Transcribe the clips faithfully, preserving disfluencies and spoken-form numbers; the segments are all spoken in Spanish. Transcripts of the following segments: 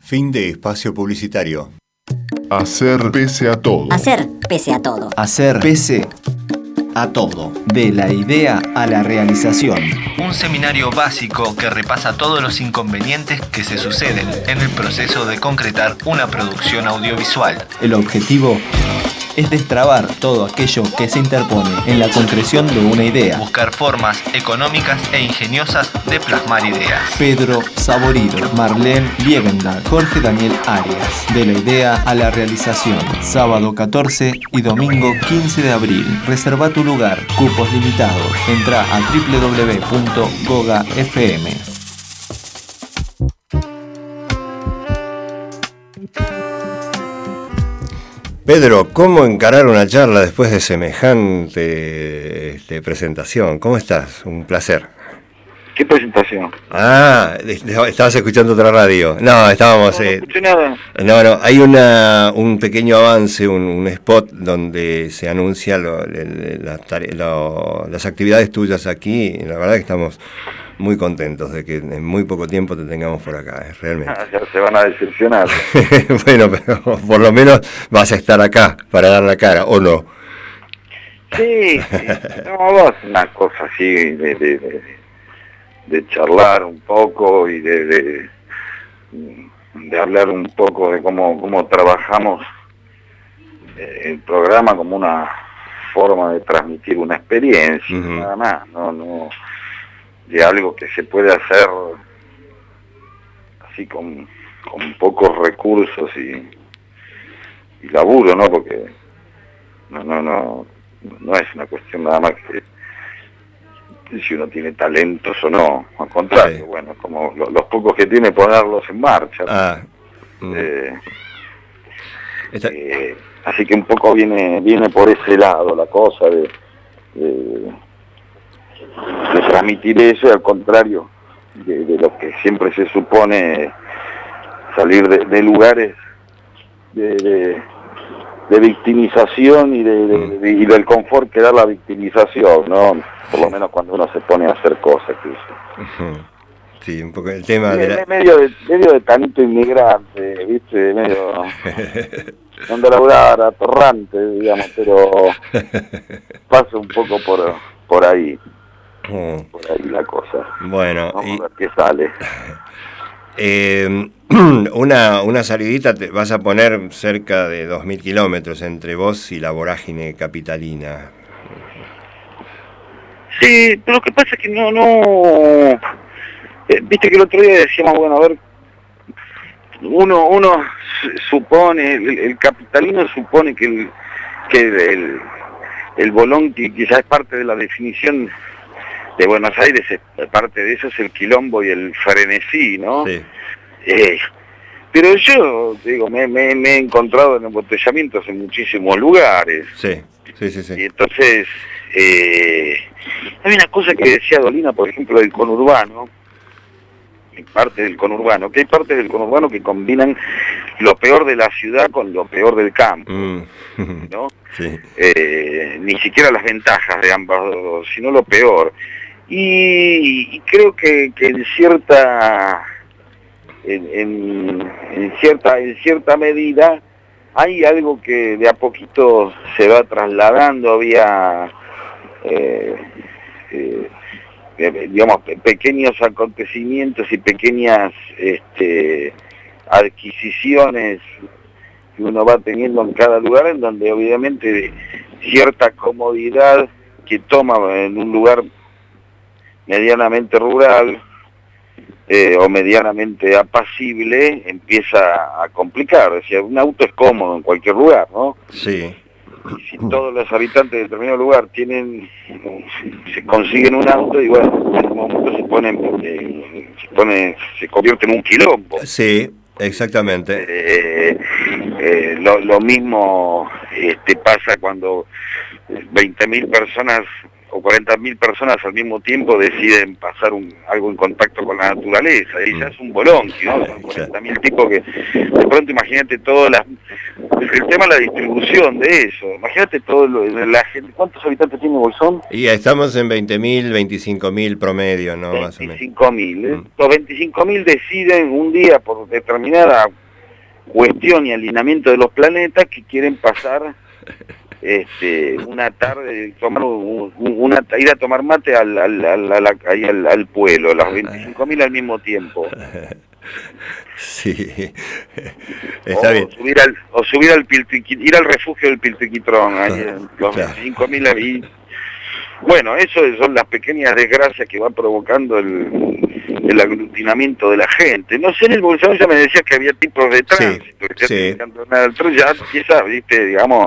Fin de espacio publicitario. Hacer pese a todo. Hacer pese a todo. Hacer pese a todo. De la idea a la realización. Un seminario básico que repasa todos los inconvenientes que se suceden en el proceso de concretar una producción audiovisual. El objetivo es destrabar todo aquello que se interpone en la concreción de una idea. Buscar formas económicas e ingeniosas de plasmar ideas. Pedro Saborido, Marlene Liebendahl, Jorge Daniel Arias. De la idea a la realización. Sábado catorce y domingo quince de abril. Reserva tu lugar. Cupos limitados. Entra a doble u doble u doble u punto goga f m. Pedro, ¿cómo encarar una charla después de semejante este, presentación? ¿Cómo estás? Un placer. ¿Qué presentación? Ah, estabas escuchando otra radio. No, estábamos... No, no eh, escuché nada. No, no, hay una, un pequeño avance, un, un spot donde se anuncia lo, le, la tare, lo, las actividades tuyas aquí. Y la verdad que estamos muy contentos de que en muy poco tiempo te tengamos por acá, eh, realmente. Ah, ya se van a decepcionar. Bueno, pero por lo menos vas a estar acá para dar la cara, ¿o no? Sí, sí. No, vos, una cosa así de, de, de, de charlar un poco y de, de, de hablar un poco de cómo, cómo trabajamos el programa como una forma de transmitir una experiencia, uh-huh. Nada más, no, no, de algo que se puede hacer así con, con pocos recursos y, y laburo, ¿no? Porque no, no, no, no es una cuestión nada más que si uno tiene talentos o no, al contrario, sí. Bueno, como lo, los pocos que tiene ponerlos en marcha. Ah. Eh, Está... eh, así que un poco viene viene por ese lado la cosa de, de, de transmitir eso, y al contrario de, de lo que siempre se supone salir de, de lugares de, de, de victimización y, de, de, de, y del confort que da la victimización, ¿no? Por lo menos cuando uno se pone a hacer cosas. Uh-huh. Sí, un poco el tema sí, de la... medio de medio de tanito inmigrante, ¿viste? Medio... donde laburar, atorrante, digamos, pero pasa un poco por por ahí. Uh. Por ahí la cosa. Bueno, vamos y... a ver qué sale. Eh, una, una salidita te vas a poner cerca de dos mil kilómetros entre vos y la vorágine capitalina. Sí, pero lo que pasa es que no, no... Eh, viste que el otro día decíamos, bueno, a ver, uno uno supone, el, el capitalino supone que el que el, el bolón que quizás es parte de la definición de Buenos Aires, es, parte de eso es el quilombo y el frenesí, ¿no? Sí. Eh, pero yo, digo, me, me, me he encontrado en embotellamientos en muchísimos lugares. Sí, sí, sí, sí. Y entonces, eh, hay una cosa que decía Dolina, por ejemplo, del conurbano, parte del conurbano, que hay partes del conurbano que combinan lo peor de la ciudad con lo peor del campo, mm. ¿no? Sí. Eh, ni siquiera las ventajas de ambas, sino lo peor. Y, y creo que, que en cierta en, en, en cierta en cierta medida hay algo que de a poquito se va trasladando. Había eh, eh, digamos pequeños acontecimientos y pequeñas este, adquisiciones que uno va teniendo en cada lugar, en donde obviamente cierta comodidad que toma en un lugar medianamente rural eh, o medianamente apacible empieza a complicar. O sea, un auto es cómodo en cualquier lugar, ¿no? Sí. Y si todos los habitantes de determinado lugar tienen, se consiguen un auto, y bueno, en un momento se ponen, eh, se pone, se convierte en un quilombo. Sí, exactamente. Eh, eh, lo, lo mismo este, pasa cuando veinte mil personas o cuarenta mil personas al mismo tiempo deciden pasar un, algo en contacto con la naturaleza, y ya es un bolón, ¿no? Son cuarenta mil tipos que, de pronto imagínate todas las, el tema es la distribución de eso. Imagínate todo lo, la gente, ¿cuántos habitantes tiene Bolsón? Y estamos en veinte mil, veinticinco mil promedio, ¿no? Más o menos. veinticinco mil. ¿eh? Mm. Los veinticinco mil deciden un día por determinada cuestión y alineamiento de los planetas que quieren pasar este, una tarde, tomar un, una, ir a tomar mate al, al, al, al, ahí al, al pueblo, los veinticinco mil al mismo tiempo. Sí, está o bien. Subir al, o subir al Piltiqui, ir al refugio del Piltiquitrón, ahí, los Claro. veinticinco mil ahí. Bueno, eso son las pequeñas desgracias que van provocando el, el aglutinamiento de la gente. No sé, en el Bolsón ya me decías que había tipos de tránsito, que sí. sí. Ya empieza, viste, digamos,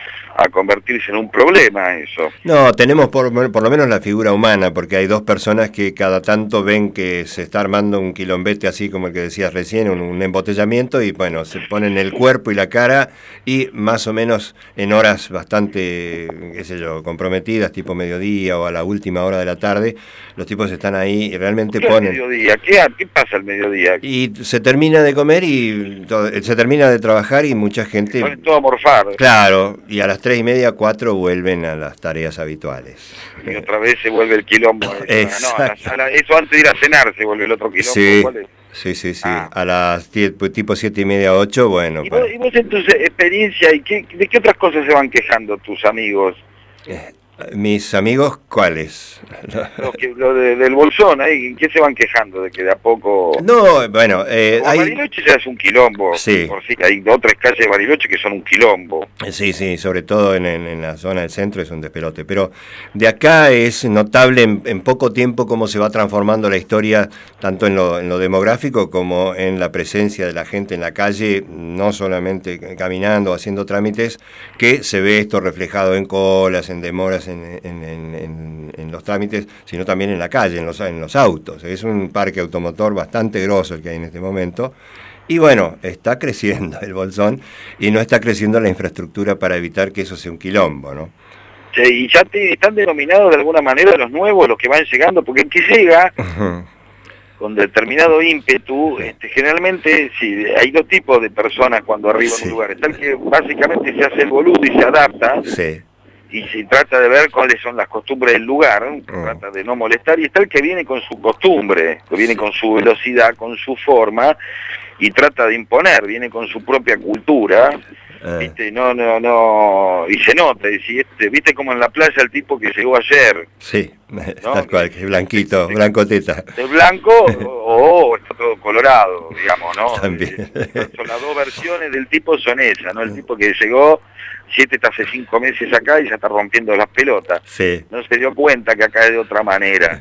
a convertirse en un problema eso. No, tenemos por, por lo menos la figura humana, porque hay dos personas que cada tanto ven que se está armando un quilombete así como el que decías recién, un, un embotellamiento, y bueno, se ponen el cuerpo y la cara, y más o menos en horas bastante, qué sé yo, comprometidas, tipo mediodía o a la última hora de la tarde, los tipos están ahí y realmente ¿Qué ponen... mediodía? ¿Qué, ¿Qué pasa al mediodía? Y se termina de comer y todo, se termina de trabajar y mucha gente... Ponen todo a morfar. Claro, y a las tres y media, cuatro vuelven a las tareas habituales. Y otra vez se vuelve el quilombo. Eso, no, a la, a la, eso antes de ir a cenar se vuelve el otro quilombo. Sí, ¿Cuál es? sí, sí, sí. Ah. A las diez, tipo siete y media, ocho, bueno. ¿Y, para... vos, y vos en tu experiencia, ¿y qué, de qué otras cosas se van quejando tus amigos? Eh, mis amigos, ¿cuáles? Lo, que, lo de, del Bolsón, ¿eh? ¿En qué se van quejando? De que de a poco... No, bueno, eh, Como hay... Bariloche ya es un quilombo. Sí. Por sí, hay dos o tres calles de Bariloche que son un quilombo. Sí, sí, sobre todo en, en, en la zona del centro es un despelote, pero de acá es notable en, en poco tiempo cómo se va transformando la historia, tanto en lo, en lo demográfico como en la presencia de la gente en la calle, no solamente caminando, haciendo trámites, que se ve esto reflejado en colas, en demoras en, en, en, en, en los trámites, sino también en la calle, en los, en los autos. Es un parque automotor bastante grosso el que hay en este momento. Y bueno, está creciendo el Bolsón y no está creciendo la infraestructura para evitar que eso sea un quilombo, ¿no? Sí, y ya te, están denominados de alguna manera los nuevos, los que van llegando, porque el que llega Uh-huh. con determinado ímpetu, este, generalmente sí, hay dos tipos de personas cuando arriban Sí. un lugar. Está el que básicamente se hace el boludo y se adapta, Sí. y se trata de ver cuáles son las costumbres del lugar, ¿no? Mm. Trata de no molestar, y está el que viene con su costumbre, que viene con su velocidad, con su forma, y trata de imponer, viene con su propia cultura, Eh, viste, no, no, no, y se nota, y si este, viste como en la playa el tipo que llegó ayer, sí, ¿no? tal cual, que es blanquito, blanco teta. de blanco, o, o está todo colorado, digamos, ¿no? También. Eh, Son las dos versiones del tipo son esas, ¿no? El tipo que llegó, siete hasta hace cinco meses acá y ya está rompiendo las pelotas. Sí. No se dio cuenta que acá es de otra manera.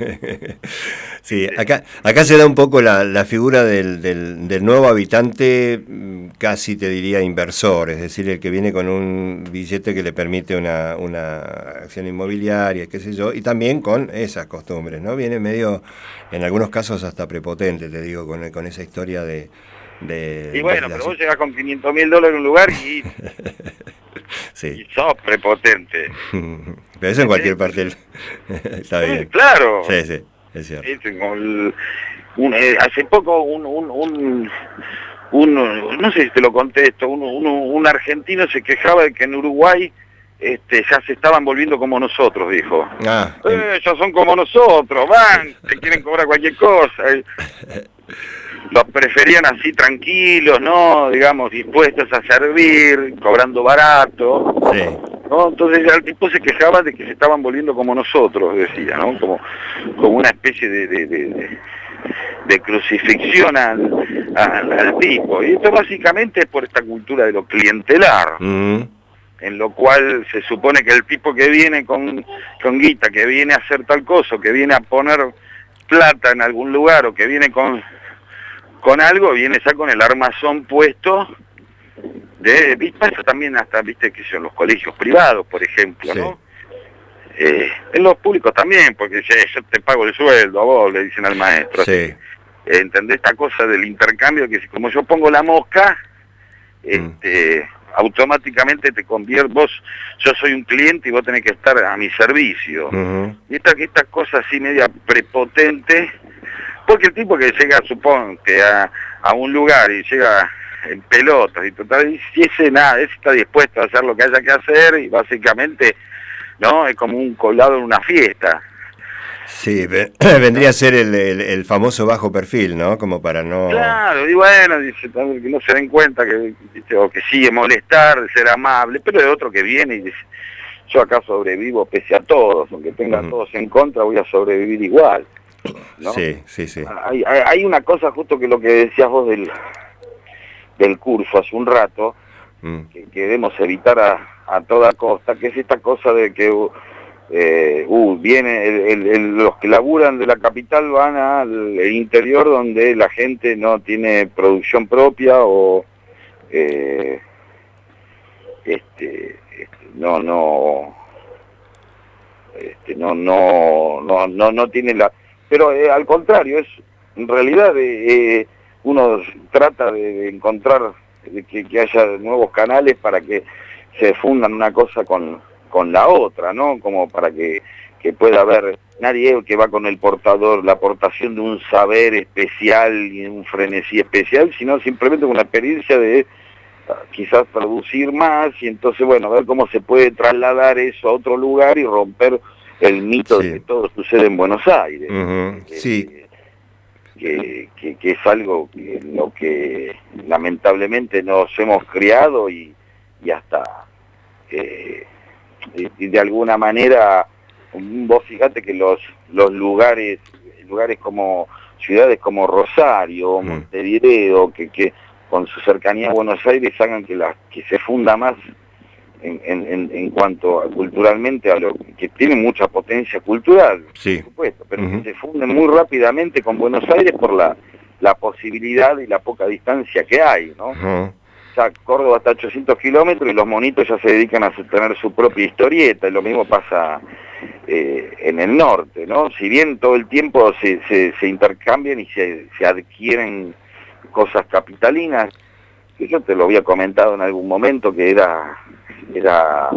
Sí, acá, acá se da un poco la, la figura del, del, del nuevo habitante, casi te diría inversor, es decir, el que viene con un billete que le permite una, una acción inmobiliaria, qué sé yo, y también con esas costumbres, ¿no? Viene medio, en algunos casos hasta prepotente, te digo, con, con esa historia de... de Y bueno, de pero la- vos llegás con quinientos mil dólares en un lugar y, Sí. y sos prepotente. Pero eso en cualquier parte del... Está Sí, bien. claro. Sí, sí, es cierto. Este, como el- un, eh, hace poco un, un, un, un- no sé si te lo contesto, un, un, un argentino se quejaba de que en Uruguay este, ya se estaban volviendo como nosotros, dijo. Ah, em- Eh, ya son como nosotros, van, te quieren cobrar cualquier cosa. Eh, Los preferían así tranquilos, ¿no? Digamos, dispuestos a servir, cobrando barato. sí. ¿No? Entonces ya el tipo se quejaba de que se estaban volviendo como nosotros, decía, ¿no? Como, como una especie de, de, de, de- de crucifixión al, al, al tipo. Y esto básicamente es por esta cultura de lo clientelar, Mm, en lo cual se supone que el tipo que viene con, con guita, que viene a hacer tal cosa, que viene a poner plata en algún lugar, o que viene con, con algo, viene ya con el armazón puesto. De, pasa también hasta, viste, que son los colegios privados, por ejemplo, Sí. ¿no? Eh, en los públicos también, porque che, yo te pago el sueldo a vos, le dicen al maestro. sí. Eh, ¿Entendés esta cosa del intercambio? Que si como yo pongo la mosca, este, automáticamente te convierto, vos, yo soy un cliente y vos tenés que estar a mi servicio. Ujú. Y esta, esta cosa así media prepotente, porque el tipo que llega, suponte, a, a un lugar y llega en pelotas, y total, y si ese nada, ese está dispuesto a hacer lo que haya que hacer, y básicamente, ¿no? Es como un colado en una fiesta. Sí, vendría a ser el, el, el famoso bajo perfil, ¿no? Como para no... Claro, y bueno, dice, que no se den cuenta que, o que sigue molestar, ser amable, pero hay otro que viene y dice, yo acá sobrevivo pese a todos, aunque tengan uh-huh. todos en contra, voy a sobrevivir igual, ¿no? Sí, sí, sí. Hay, hay, hay una cosa justo que lo que decías vos del, del curso hace un rato, mm. que queremos evitar a, a toda costa, que es esta cosa de que... Eh, uh, viene el, el, el, los que laburan de la capital van al interior donde la gente no tiene producción propia o eh, este, este no no este no no no no no tiene la pero eh, al contrario es en realidad eh, uno trata de, de encontrar de que, que haya nuevos canales para que se fundan una cosa con con la otra, ¿no? Como para que, que pueda haber nadie que va con el portador, la aportación de un saber especial y un frenesí especial, sino simplemente con la experiencia de uh, quizás producir más y entonces, bueno, ver cómo se puede trasladar eso a otro lugar y romper el mito sí. de que todo sucede en Buenos Aires. Uh-huh. que, sí. que, que, que es algo que, en lo que lamentablemente nos hemos criado y, y hasta... Eh, y de alguna manera vos fíjate que los los lugares lugares como ciudades como Rosario o Montevideo que, que con su cercanía a Buenos Aires hagan que la que se funda más en, en, en cuanto a, culturalmente a lo que tiene mucha potencia cultural, sí. por supuesto, pero uh-huh. que se funden muy rápidamente con Buenos Aires por la la posibilidad y la poca distancia que hay, ¿no? Uh-huh. Ya Córdoba está a ochocientos kilómetros y los monitos ya se dedican a tener su propia historieta, y lo mismo pasa eh, en el norte, ¿no? Si bien todo el tiempo se, se, se intercambian y se, se adquieren cosas capitalinas, que yo te lo había comentado en algún momento, que era, era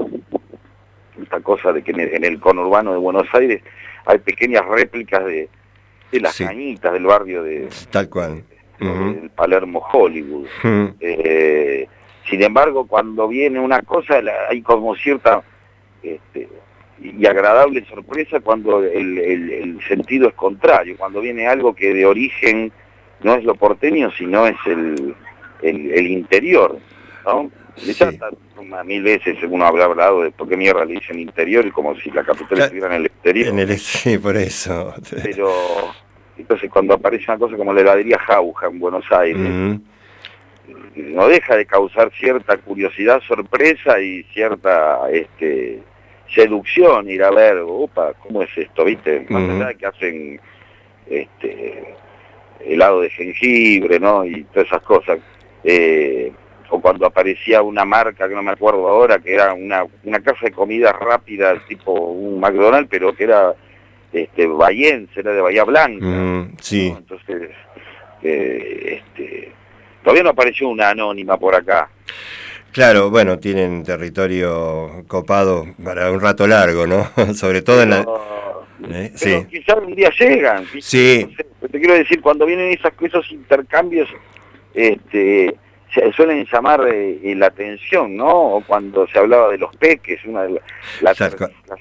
esta cosa de que en el, en el conurbano de Buenos Aires hay pequeñas réplicas de, de las sí. cañitas del barrio de... Tal cual. Uh-huh. El Palermo Hollywood. Uh-huh. Eh, sin embargo, cuando viene una cosa, la, hay como cierta este, y agradable sorpresa cuando el, el, el sentido es contrario, cuando viene algo que de origen no es lo porteño, sino es el, el, el interior, ¿no? Sí. Ya está, mil veces uno habrá hablado de por qué mierda le dicen interior, y como si la capital ya, estuviera en el exterior. En el, sí, por eso. Pero... Entonces cuando aparece una cosa como la heladería Jauja en Buenos Aires, uh-huh. no deja de causar cierta curiosidad, sorpresa y cierta este, seducción ir a ver, opa, ¿cómo es esto? ¿Viste? Más uh-huh. allá de que hacen este, helado de jengibre, ¿no? Y todas esas cosas. Eh, o cuando aparecía una marca, que no me acuerdo ahora, que era una, una casa de comida rápida, tipo un McDonald's, pero que era... este bahiense, era de Bahía Blanca, mm, sí. ¿no? Entonces eh, este, todavía no apareció una anónima por acá. Claro, bueno, tienen territorio copado para un rato largo, ¿no? Sobre todo pero, en la... ¿Eh? Pero sí. Quizás un día llegan, ¿viste? Sí. No sé, te quiero decir, cuando vienen esas, esos intercambios, este, se suelen llamar eh, la atención, ¿no? O cuando se hablaba de los peques, una de las... La, la,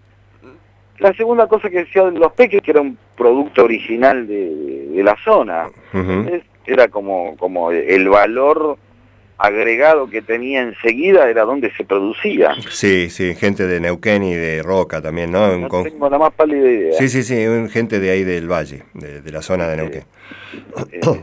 La segunda cosa que decía de los peques, que era un producto original de, de la zona. Uh-huh. Era como, como el valor agregado que tenía enseguida, era donde se producía. Sí, sí, gente de Neuquén y de Roca también, ¿no? No Con... tengo la más pálida idea. Sí, sí, sí, gente de ahí del valle, de, de la zona de Neuquén. Eh, eh,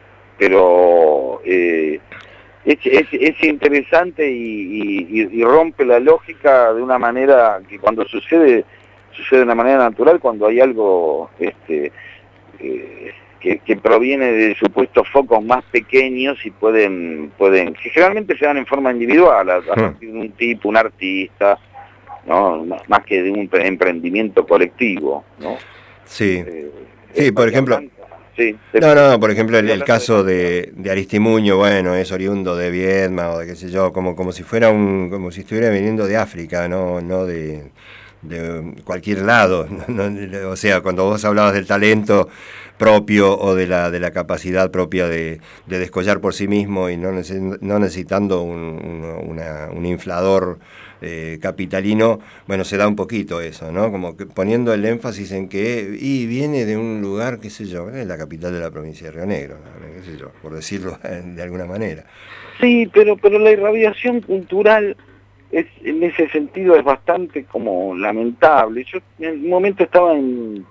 pero eh, es, es, es interesante y, y, y rompe la lógica de una manera que cuando sucede... sucede de una manera natural cuando hay algo este, eh, que, que proviene de supuestos focos más pequeños y pueden, pueden que generalmente se dan en forma individual, a, a partir de un tipo, un artista, ¿no? Más que de un emprendimiento colectivo, ¿no? Sí, eh, sí, por ejemplo... Blanca, sí, no, no, por ejemplo, el, el caso de, de Aristimuño, bueno, es oriundo de Viedma o de qué sé yo, como, como si fuera un, como si estuviera viniendo de África, no, no de... de cualquier lado, ¿no? O sea, cuando vos hablabas del talento propio o de la de la capacidad propia de, de descollar por sí mismo y no, neces no necesitando un, un, una, un inflador eh, capitalino, bueno, se da un poquito eso, ¿no? Como que poniendo el énfasis en que y viene de un lugar, qué sé yo, es la capital de la provincia de Río Negro, ¿no? Qué sé yo, por decirlo de alguna manera. Sí, pero pero la irradiación cultural es, en ese sentido es bastante como lamentable. Yo en un momento estaba en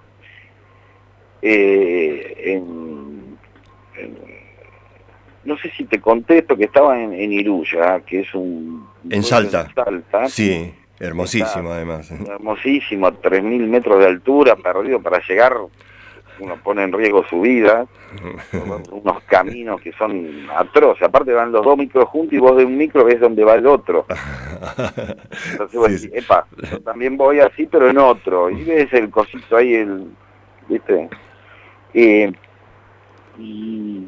Eh, en, en, no sé si te conté esto, que estaba en, en Iruya, que es un... En Salta. En Salta. Sí, hermosísimo además. Hermosísimo, tres mil metros de altura, perdido para llegar, uno pone en riesgo su vida, unos caminos que son atroces, aparte van los dos micros juntos y vos de un micro ves dónde va el otro. Entonces vos decís, epa, yo también voy así pero en otro, y ves el cosito ahí, el... ¿viste? Eh, y,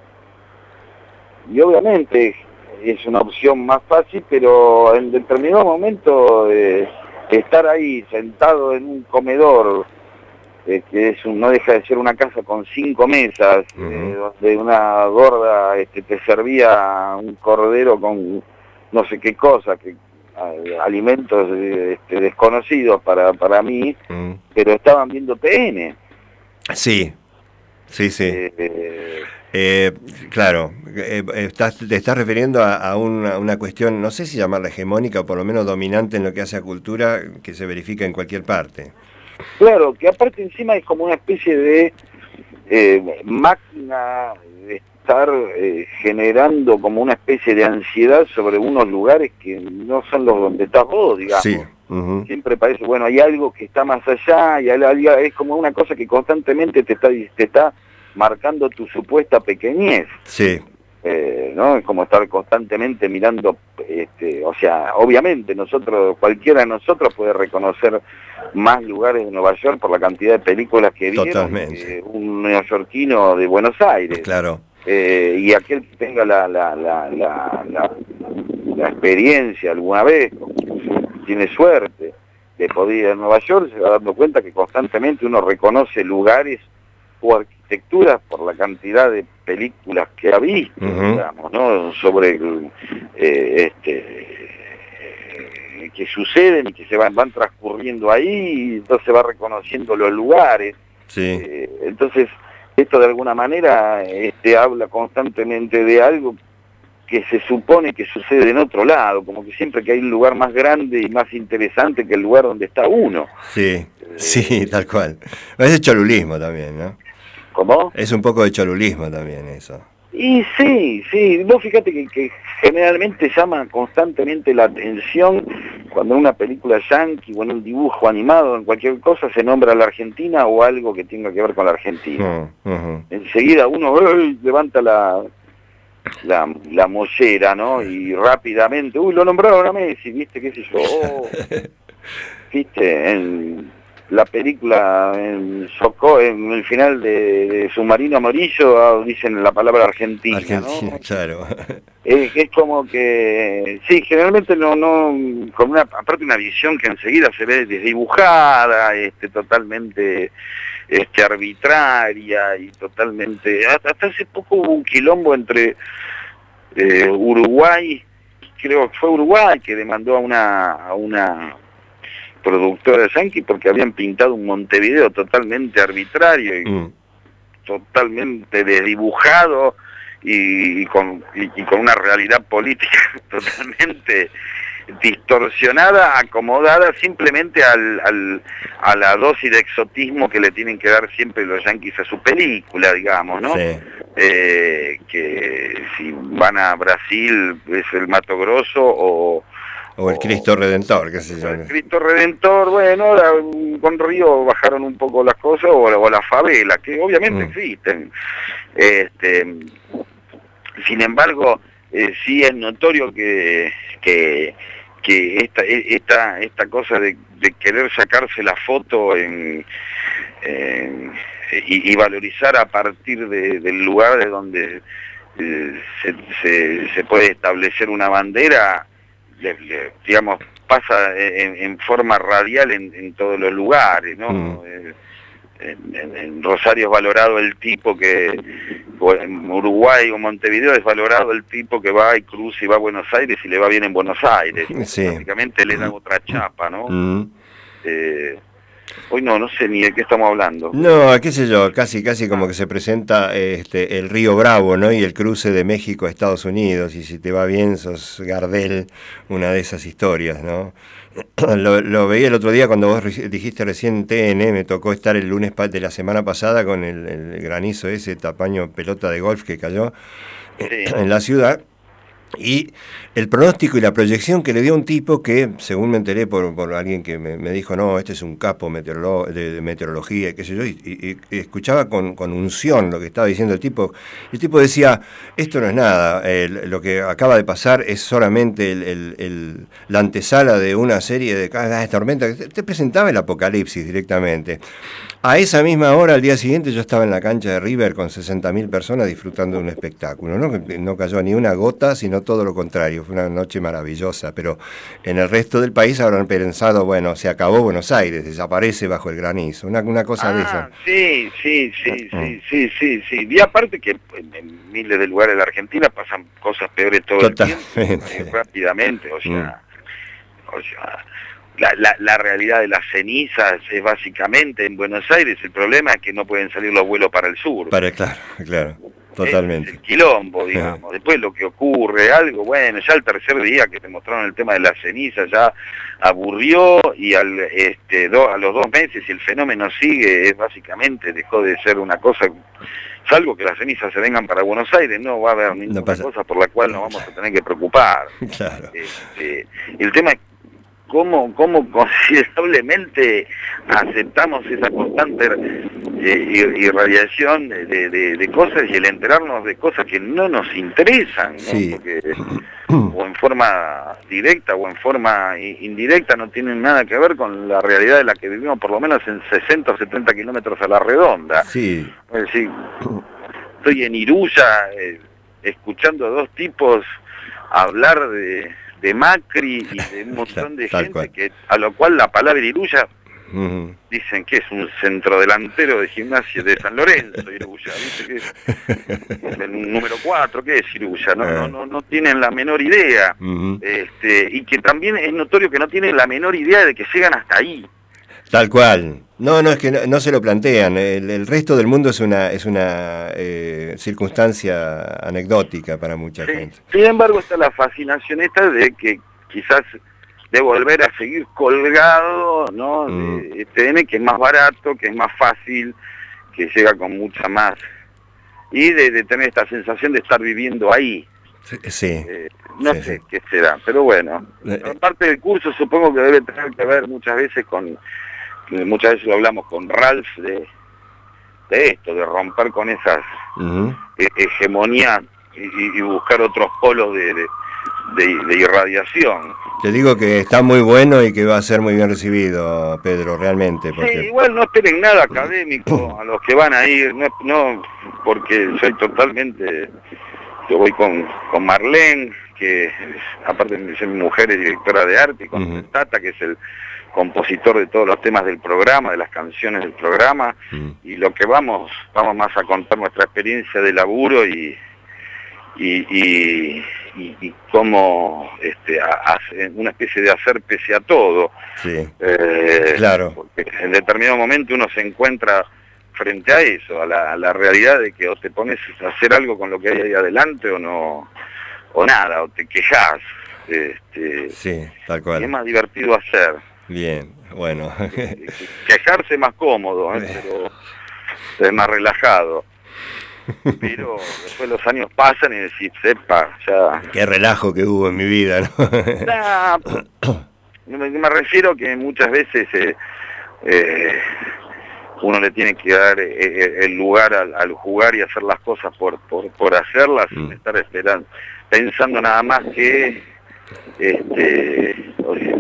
y obviamente es una opción más fácil, pero en determinado momento eh, estar ahí sentado en un comedor, eh, que es un, no deja de ser una casa con cinco mesas, uh-huh. eh, donde una gorda este, te servía un cordero con no sé qué cosa, que alimentos este, desconocidos para, para mí, uh-huh. pero estaban viendo T N. Sí, sí, sí. Eh, eh, claro, eh, estás, te estás refiriendo a, a una, una cuestión, no sé si llamarla hegemónica o por lo menos dominante en lo que hace a cultura, que se verifica en cualquier parte. Claro, que aparte encima es como una especie de eh, máquina de estar eh, generando como una especie de ansiedad sobre unos lugares que no son los donde estás vos, digamos. Sí. Uh-huh. Siempre parece, bueno, hay algo que está más allá, y hay, es como una cosa que constantemente te está, te está marcando tu supuesta pequeñez. Sí. Eh, ¿no? Es como estar constantemente mirando, este, o sea, obviamente nosotros, cualquiera de nosotros puede reconocer más lugares de Nueva York por la cantidad de películas que vieron. Totalmente. Que un neoyorquino de Buenos Aires. Claro. Eh, y aquel que tenga la, la, la, la, la, la experiencia alguna vez, tiene suerte de poder ir a Nueva York, se va dando cuenta que constantemente uno reconoce lugares o arquitecturas por la cantidad de películas que ha visto, uh-huh. digamos, ¿no? Sobre eh, este eh, que suceden y que se van, van transcurriendo ahí, y entonces va reconociendo los lugares. Sí. Eh, entonces, esto de alguna manera este, habla constantemente de algo que se supone que sucede en otro lado, como que siempre que hay un lugar más grande y más interesante que el lugar donde está uno. Sí, eh, sí, tal cual. Es de cholulismo también, ¿no? ¿Cómo? Es un poco de cholulismo también eso. Y sí, sí, vos fíjate que, que generalmente llama constantemente la atención cuando en una película yankee o en un dibujo animado, en cualquier cosa, se nombra a la Argentina o algo que tenga que ver con la Argentina. Uh, uh-huh. Enseguida uno ¡ay! Levanta la... La, la mollera, ¿no? Y rápidamente, uy, lo nombraron a Messi, ¿viste? ¿Qué sé yo? Oh, ¿viste? En la película, en Socó, en el final de, de Submarino Amarillo, dicen la palabra Argentina, Argentina, ¿no? Claro. Es, es como que, sí, generalmente no, no, con una, aparte una visión que enseguida se ve desdibujada, este, totalmente... este arbitraria y totalmente... Hasta hace poco hubo un quilombo entre eh, Uruguay, creo que fue Uruguay, que demandó a una, a una productora yankee porque habían pintado un Montevideo totalmente arbitrario y mm. totalmente desdibujado y, y, con, y, y con una realidad política totalmente... distorsionada, acomodada simplemente al, al, a la dosis de exotismo que le tienen que dar siempre los yanquis a su película, digamos, ¿no? Sí. Eh, que si van a Brasil es el Mato Grosso o... O el Cristo Redentor, qué sé yo. El Cristo Redentor, bueno, ahora con Río bajaron un poco las cosas, o, o la favela, que obviamente mm. existen. Este, sin embargo, eh, sí es notorio que... que que esta esta esta cosa de, de querer sacarse la foto en, en, y, y valorizar a partir de, del lugar de donde eh, se, se, se puede establecer una bandera, le, le, digamos, pasa en, en forma radial en, en todos los lugares, ¿no? Mm. Eh, En, en, en Rosario es valorado el tipo que, o en Uruguay o Montevideo es valorado el tipo que va y cruza y va a Buenos Aires y le va bien en Buenos Aires. Sí. Prácticamente le dan otra chapa, ¿no? Mm. Eh, hoy no, no sé ni de qué estamos hablando. No, qué sé yo, casi casi como que se presenta este el Río Bravo, ¿no? Y el cruce de México a Estados Unidos, y si te va bien sos Gardel, una de esas historias, ¿no? Lo, lo veía el otro día cuando vos re- dijiste recién T N, me tocó estar el lunes pa- de la semana pasada con el, el granizo ese, tamaño pelota de golf que cayó Sí. en la ciudad. Y el pronóstico y la proyección que le dio un tipo que, según me enteré por, por alguien que me, me dijo, no, este es un capo meteorolo- de, de meteorología, y qué sé yo, y, y- y escuchaba con, con unción lo que estaba diciendo el tipo. El tipo decía, esto no es nada, el- lo que acaba de pasar es solamente el, el- el- la antesala de una serie de cada tormenta. Te, te presentaba el apocalipsis directamente. A esa misma hora, al día siguiente, yo estaba en la cancha de River con sesenta mil personas disfrutando de un espectáculo, ¿no? Que no cayó ni una gota, sino todo lo contrario. Fue una noche maravillosa, pero en el resto del país habrán pensado, bueno, se acabó Buenos Aires, desaparece bajo el granizo, una, una cosa Ah, de esa. sí, sí, sí, Mm. sí, sí, sí, sí. Y aparte que en, en miles de lugares de la Argentina pasan cosas peores todo el tiempo, Totalmente. y rápidamente, o sea, o sea, la, la, la realidad de las cenizas es básicamente en Buenos Aires, el problema es que no pueden salir los vuelos para el sur. Para, claro, claro, Ese totalmente. es el quilombo, digamos. Después lo que ocurre, algo, bueno, ya el tercer día que te mostraron el tema de las cenizas ya aburrió, y al este do, a los dos meses, si el fenómeno sigue, es básicamente dejó de ser una cosa, salvo que las cenizas se vengan para Buenos Aires, no va a haber ninguna No pasa. cosa por la cual nos vamos a tener que preocupar. Claro. Este, el tema es cómo, cómo considerablemente aceptamos esa constante eh, irradiación de, de, de cosas y el enterarnos de cosas que no nos interesan, ¿no? Sí. Porque o en forma directa o en forma indirecta no tienen nada que ver con la realidad de la que vivimos, por lo menos en sesenta o setenta kilómetros a la redonda. Sí. Es decir, estoy en Iruya eh, escuchando a dos tipos hablar de, de Macri y de un montón de Tal gente cual. que a lo cual la palabra Iruya Ujú. dicen que es un centrodelantero de gimnasia de San Lorenzo, Iruya, ¿viste? Que es el número cuatro, ¿qué es Iruya? No, no, no, no tienen la menor idea. Ujú. Este, y que también es notorio que no tienen la menor idea de que llegan hasta ahí. Tal cual. No, no, es que no, no se lo plantean. El, el resto del mundo es una es una eh, circunstancia anecdótica para mucha Sí. gente. Sin embargo, está la fascinación esta de que quizás de volver a seguir colgado, ¿no? Mm. De T N, que es más barato, que es más fácil, que llega con mucha más. Y de, de tener esta sensación de estar viviendo ahí. Sí. Eh, no Sí, sé sí. qué será, pero bueno. Eh, eh. Aparte del curso, supongo que debe tener que ver muchas veces con, muchas veces lo hablamos con Ralph, de, de esto, de romper con esas Ujú. he- hegemonías y, y buscar otros polos de, de, de- de irradiación. Te digo que está muy bueno y que va a ser muy bien recibido, Pedro, realmente. Sí, Porque... igual no esperen nada académico a los que van a ir, no, no porque soy totalmente, yo voy con, con Marlene, que aparte de ser mi mujer es directora de arte, y con Ujú. Tata, que es el compositor de todos los temas del programa, de las canciones del programa, Mm. y lo que vamos, vamos más a contar nuestra experiencia de laburo y y, y, y, y cómo este, a, a- una especie de hacer pese a todo. Sí. Eh, Claro. Porque en determinado momento uno se encuentra frente a eso, a la, a la realidad de que o te pones a hacer algo con lo que hay ahí adelante o no, o nada, o te quejas. Este, Sí, tal y es cual. más divertido hacer. Bien, bueno. Quejarse es más cómodo, ¿eh? Pero es más relajado. Pero después los años pasan y decís, sepa, ya... Qué relajo que hubo en mi vida, ¿no? Nah, me, me refiero que muchas veces eh, eh, uno le tiene que dar eh, el lugar al, al jugar y hacer las cosas por, por, por hacerlas, sin Mm. estar esperando, pensando nada más que este, o sea,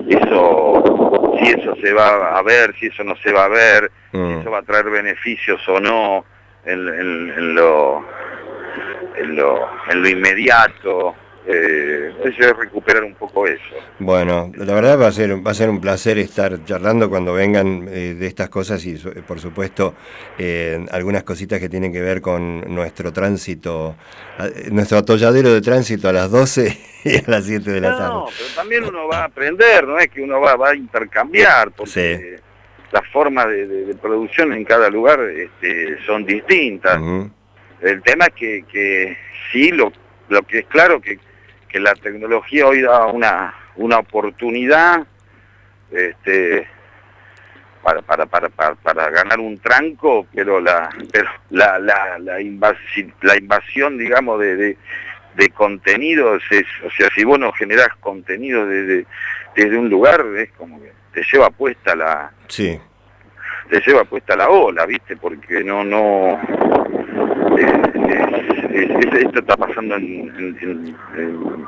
eso, si eso se va a ver, si eso no se va a ver, Mm. si eso va a traer beneficios o no en, en, en lo, en, lo, en lo inmediato. Eh, eso es recuperar un poco eso. Bueno, la verdad va a ser va a ser un placer estar charlando cuando vengan eh, de estas cosas y por supuesto eh, algunas cositas que tienen que ver con nuestro tránsito, eh, nuestro atolladero de tránsito a las doce y a las siete de la tarde. No, pero también uno va a aprender, no es que uno va, va a intercambiar, porque Sí. las formas de, de, de producción en cada lugar este, son distintas. Uh-huh. El tema es que, que sí, lo, lo que es claro que que la tecnología hoy da una una oportunidad este para para para para, para ganar un tranco, pero la pero la la la, invasi, la invasión digamos de, de de contenidos es, o sea, si vos no generás contenido desde desde un lugar, es como que te lleva puesta la Sí. te lleva puesta la ola, ¿viste? Porque no no eh, es, es, esto está pasando en, en, en, en,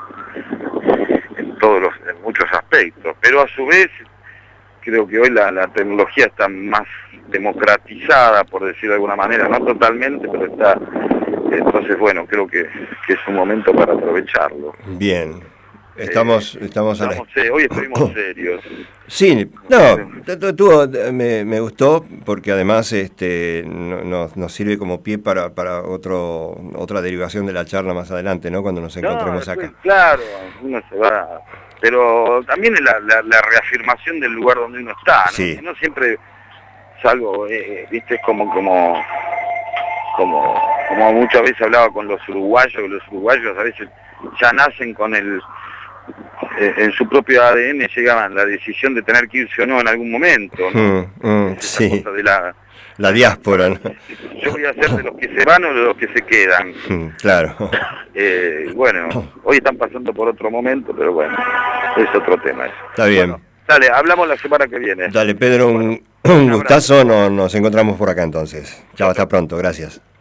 en todos los en muchos aspectos, pero a su vez creo que hoy la, la tecnología está más democratizada, por decir de alguna manera, no totalmente, pero está, entonces bueno, creo que, que es un momento para aprovecharlo. Bien. Estamos, eh, estamos a la... estamos, eh, hoy estuvimos serios. Sí, no, tuvo, me, me gustó porque además este no, nos, nos sirve como pie para, para otro otra derivación de la charla más adelante, ¿no? Cuando nos encontremos no, después, acá. Claro, uno se va, pero también es la, la, la reafirmación del lugar donde uno está, ¿no? Sí. No siempre salgo, eh, viste, es como como como como muchas veces hablaba con los uruguayos, que los uruguayos a veces ya nacen con el eh, en su propio A D N llegaban la decisión de tener que irse o no en algún momento, ¿no? Mm, mm, Esa sí. cosa de la, la diáspora, ¿no? Yo voy a ser de los que se van o de los que se quedan. Mm, claro. Eh, bueno, hoy están pasando por otro momento, pero bueno, es otro tema eso. Está bien. Bueno, dale, hablamos la semana que viene. Dale, Pedro, un, Bueno, un gustazo, no, nos encontramos por acá entonces. Chao, hasta pronto, gracias.